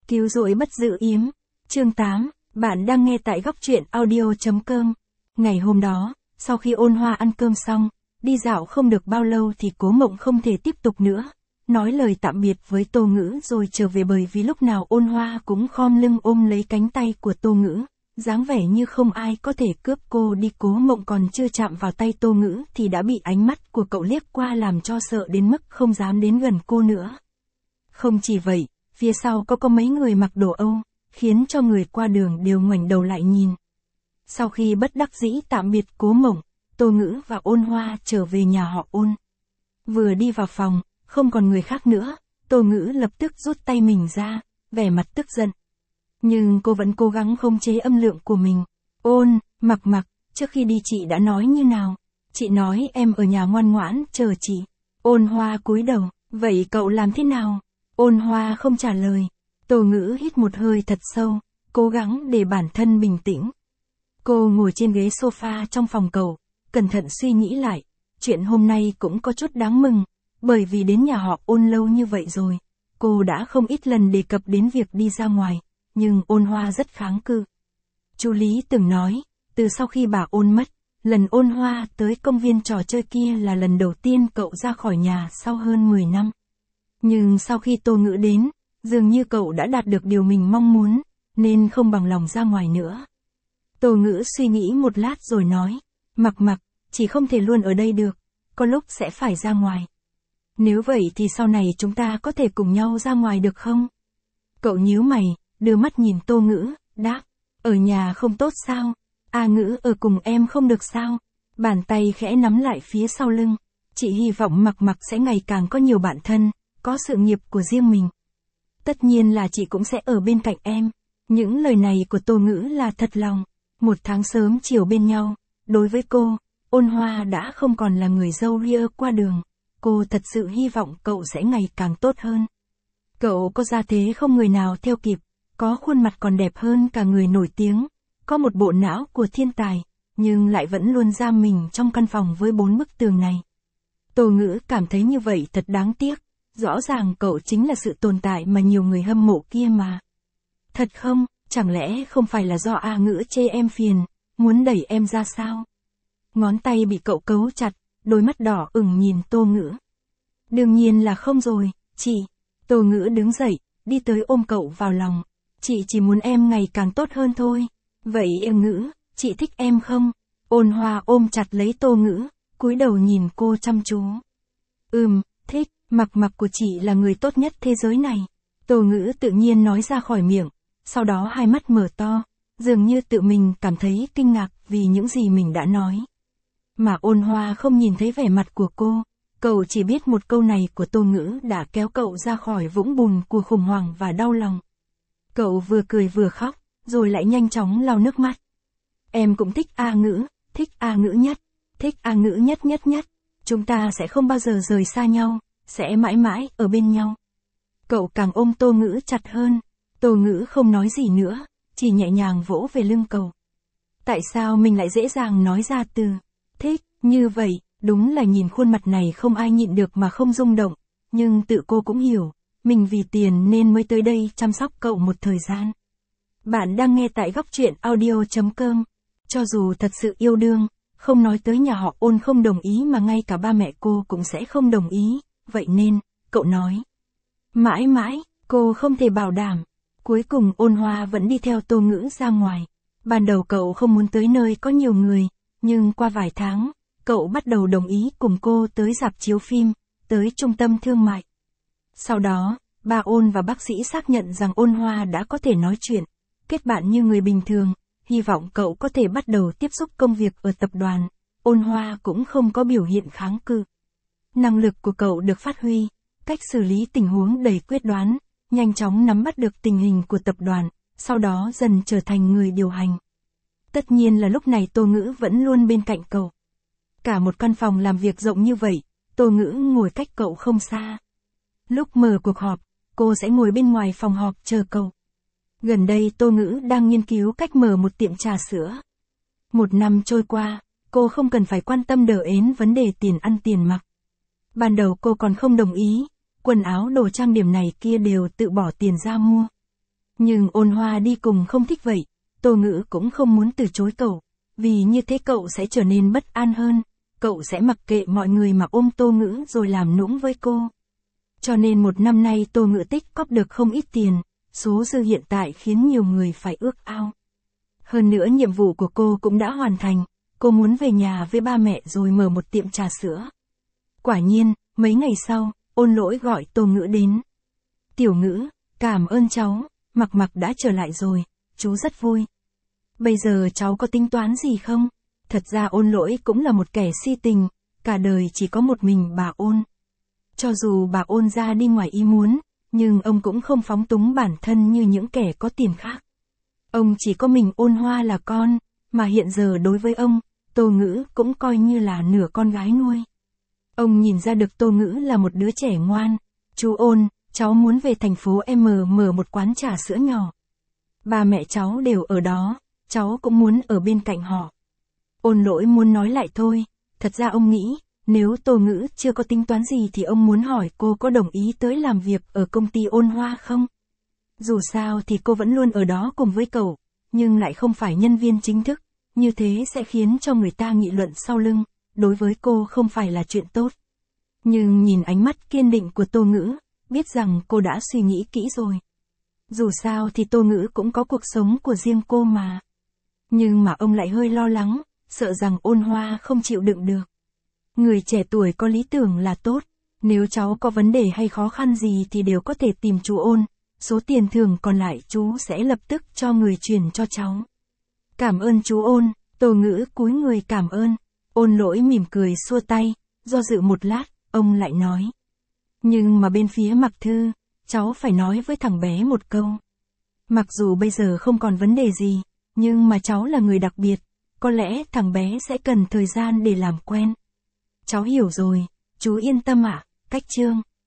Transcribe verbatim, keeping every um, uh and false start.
Cứu rỗi bất dự yếm. Chương tám, bạn đang nghe tại góc truyện audio chấm com. Ngày hôm đó, sau khi Ôn Hoa ăn cơm xong, đi dạo không được bao lâu thì Cố Mộng không thể tiếp tục nữa. Nói lời tạm biệt với Tô Ngữ rồi trở về, bởi vì lúc nào Ôn Hoa cũng khom lưng ôm lấy cánh tay của Tô Ngữ, dáng vẻ như không ai có thể cướp cô đi. Cố Mộng còn chưa chạm vào tay Tô Ngữ thì đã bị ánh mắt của cậu liếc qua làm cho sợ đến mức không dám đến gần cô nữa. Không chỉ vậy, phía sau có có mấy người mặc đồ Âu, khiến cho người qua đường đều ngoảnh đầu lại nhìn. Sau khi bất đắc dĩ tạm biệt Cố Mộng, Tô Ngữ và Ôn Hoa trở về nhà họ Ôn. Vừa đi vào phòng, không còn người khác nữa, Tô Ngữ lập tức rút tay mình ra, vẻ mặt tức giận. Nhưng cô vẫn cố gắng khống chế âm lượng của mình. Ôn, Mặc Mặc, trước khi đi chị đã nói như nào? Chị nói em ở nhà ngoan ngoãn chờ chị. Ôn Hoa cúi đầu, vậy cậu làm thế nào? Ôn Hoa không trả lời. Tô Ngữ hít một hơi thật sâu, cố gắng để bản thân bình tĩnh. Cô ngồi trên ghế sofa trong phòng cậu, cẩn thận suy nghĩ lại. Chuyện hôm nay cũng có chút đáng mừng, bởi vì đến nhà họ Ôn lâu như vậy rồi. Cô đã không ít lần đề cập đến việc đi ra ngoài, nhưng Ôn Hoa rất kháng cự. Chú Lý từng nói, từ sau khi bà Ôn mất, lần Ôn Hoa tới công viên trò chơi kia là lần đầu tiên cậu ra khỏi nhà sau hơn mười năm. Nhưng sau khi Tô Ngữ đến, dường như cậu đã đạt được điều mình mong muốn, nên không bằng lòng ra ngoài nữa. Tô Ngữ suy nghĩ một lát rồi nói, Mặc Mặc, chỉ không thể luôn ở đây được, có lúc sẽ phải ra ngoài. Nếu vậy thì sau này chúng ta có thể cùng nhau ra ngoài được không? Cậu nhíu mày, đưa mắt nhìn Tô Ngữ, đáp, ở nhà không tốt sao? A Ngữ ở cùng em không được sao? Bàn tay khẽ nắm lại phía sau lưng. Chị hy vọng Mặc Mặc sẽ ngày càng có nhiều bạn thân, có sự nghiệp của riêng mình. Tất nhiên là chị cũng sẽ ở bên cạnh em. Những lời này của Tô Ngữ là thật lòng. Một tháng sớm chiều bên nhau, đối với cô, Ôn Hoa đã không còn là người dâu ria qua đường. Cô thật sự hy vọng cậu sẽ ngày càng tốt hơn. Cậu có gia thế không người nào theo kịp, có khuôn mặt còn đẹp hơn cả người nổi tiếng, có một bộ não của thiên tài, nhưng lại vẫn luôn giam mình trong căn phòng với bốn bức tường này. Tô Ngữ cảm thấy như vậy thật đáng tiếc, rõ ràng cậu chính là sự tồn tại mà nhiều người hâm mộ kia mà. Thật không, chẳng lẽ không phải là do A Ngữ chê em phiền, muốn đẩy em ra sao? Ngón tay bị cậu cấu chặt, đôi mắt đỏ ửng nhìn Tô Ngữ. Đương nhiên là không rồi, chị. Tô Ngữ đứng dậy, đi tới ôm cậu vào lòng. Chị chỉ muốn em ngày càng tốt hơn thôi. Vậy em Ngữ, chị thích em không? Ôn Hoa ôm chặt lấy Tô Ngữ, cúi đầu nhìn cô chăm chú. Ừm, thích, Mặc Mặc của chị là người tốt nhất thế giới này. Tô Ngữ tự nhiên nói ra khỏi miệng, sau đó hai mắt mở to, dường như tự mình cảm thấy kinh ngạc vì những gì mình đã nói. Mà Ôn Hoa không nhìn thấy vẻ mặt của cô, cậu chỉ biết một câu này của Tô Ngữ đã kéo cậu ra khỏi vũng bùn của khủng hoảng và đau lòng. Cậu vừa cười vừa khóc, rồi lại nhanh chóng lau nước mắt. Em cũng thích A Ngữ, thích A Ngữ nhất, thích A Ngữ nhất nhất nhất. Chúng ta sẽ không bao giờ rời xa nhau, sẽ mãi mãi ở bên nhau. Cậu càng ôm Tô Ngữ chặt hơn. Tô Ngữ không nói gì nữa, chỉ nhẹ nhàng vỗ về lưng cậu. Tại sao mình lại dễ dàng nói ra từ thích như vậy? Đúng là nhìn khuôn mặt này không ai nhịn được mà không rung động, nhưng tự cô cũng hiểu, mình vì tiền nên mới tới đây chăm sóc cậu một thời gian. Bạn đang nghe tại góc truyện audio chấm com. Cho dù thật sự yêu đương, không nói tới nhà họ Ôn không đồng ý mà ngay cả ba mẹ cô cũng sẽ không đồng ý, vậy nên, cậu nói. Mãi mãi, cô không thể bảo đảm. Cuối cùng Ôn Hoa vẫn đi theo Tô Ngữ ra ngoài. Ban đầu cậu không muốn tới nơi có nhiều người, nhưng qua vài tháng, cậu bắt đầu đồng ý cùng cô tới rạp chiếu phim, tới trung tâm thương mại. Sau đó, ba Ôn và bác sĩ xác nhận rằng Ôn Hoa đã có thể nói chuyện, kết bạn như người bình thường, hy vọng cậu có thể bắt đầu tiếp xúc công việc ở tập đoàn. Ôn Hoa cũng không có biểu hiện kháng cự. Năng lực của cậu được phát huy, cách xử lý tình huống đầy quyết đoán, nhanh chóng nắm bắt được tình hình của tập đoàn, sau đó dần trở thành người điều hành. Tất nhiên là lúc này Tô Ngữ vẫn luôn bên cạnh cậu. Cả một căn phòng làm việc rộng như vậy, Tô Ngữ ngồi cách cậu không xa. Lúc mở cuộc họp, cô sẽ ngồi bên ngoài phòng họp chờ cậu. Gần đây Tô Ngữ đang nghiên cứu cách mở một tiệm trà sữa. Một năm trôi qua, cô không cần phải quan tâm đờ ến vấn đề tiền ăn tiền mặc. Ban đầu cô còn không đồng ý, quần áo đồ trang điểm này kia đều tự bỏ tiền ra mua. Nhưng Ôn Hoa đi cùng không thích vậy, Tô Ngữ cũng không muốn từ chối cậu, vì như thế cậu sẽ trở nên bất an hơn, cậu sẽ mặc kệ mọi người mà ôm Tô Ngữ rồi làm nũng với cô. Cho nên một năm nay Tô Ngữ tích cóp được không ít tiền, số dư hiện tại khiến nhiều người phải ước ao. Hơn nữa nhiệm vụ của cô cũng đã hoàn thành, cô muốn về nhà với ba mẹ rồi mở một tiệm trà sữa. Quả nhiên, mấy ngày sau, Ôn Lỗi gọi Tô Ngữ đến. Tiểu Ngữ, cảm ơn cháu, Mặc Mặc đã trở lại rồi, chú rất vui. Bây giờ cháu có tính toán gì không? Thật ra Ôn Lỗi cũng là một kẻ si tình, cả đời chỉ có một mình bà Ôn. Cho dù bà Ôn ra đi ngoài ý muốn, nhưng ông cũng không phóng túng bản thân như những kẻ có tiền khác. Ông chỉ có mình Ôn Hoa là con, mà hiện giờ đối với ông, Tô Ngữ cũng coi như là nửa con gái nuôi. Ông nhìn ra được Tô Ngữ là một đứa trẻ ngoan. Chú Ôn, cháu muốn về thành phố M mở một quán trà sữa nhỏ. Ba mẹ cháu đều ở đó, cháu cũng muốn ở bên cạnh họ. Ôn Lỗi muốn nói lại thôi, thật ra ông nghĩ, nếu Tô Ngữ chưa có tính toán gì thì ông muốn hỏi cô có đồng ý tới làm việc ở công ty Ôn Hoa không? Dù sao thì cô vẫn luôn ở đó cùng với cậu, nhưng lại không phải nhân viên chính thức, như thế sẽ khiến cho người ta nghị luận sau lưng, đối với cô không phải là chuyện tốt. Nhưng nhìn ánh mắt kiên định của Tô Ngữ, biết rằng cô đã suy nghĩ kỹ rồi. Dù sao thì Tô Ngữ cũng có cuộc sống của riêng cô mà. Nhưng mà ông lại hơi lo lắng, sợ rằng Ôn Hoa không chịu đựng được. Người trẻ tuổi có lý tưởng là tốt, nếu cháu có vấn đề hay khó khăn gì thì đều có thể tìm chú Ôn, số tiền thưởng còn lại chú sẽ lập tức cho người chuyển cho cháu. Cảm ơn chú Ôn, Tô Ngữ cúi người cảm ơn. Ôn Lỗi mỉm cười xua tay, do dự một lát, ông lại nói. Nhưng mà bên phía Mặc Thư, cháu phải nói với thằng bé một câu. Mặc dù bây giờ không còn vấn đề gì, nhưng mà cháu là người đặc biệt, có lẽ thằng bé sẽ cần thời gian để làm quen. Cháu hiểu rồi, chú yên tâm ạ, Cách Trương.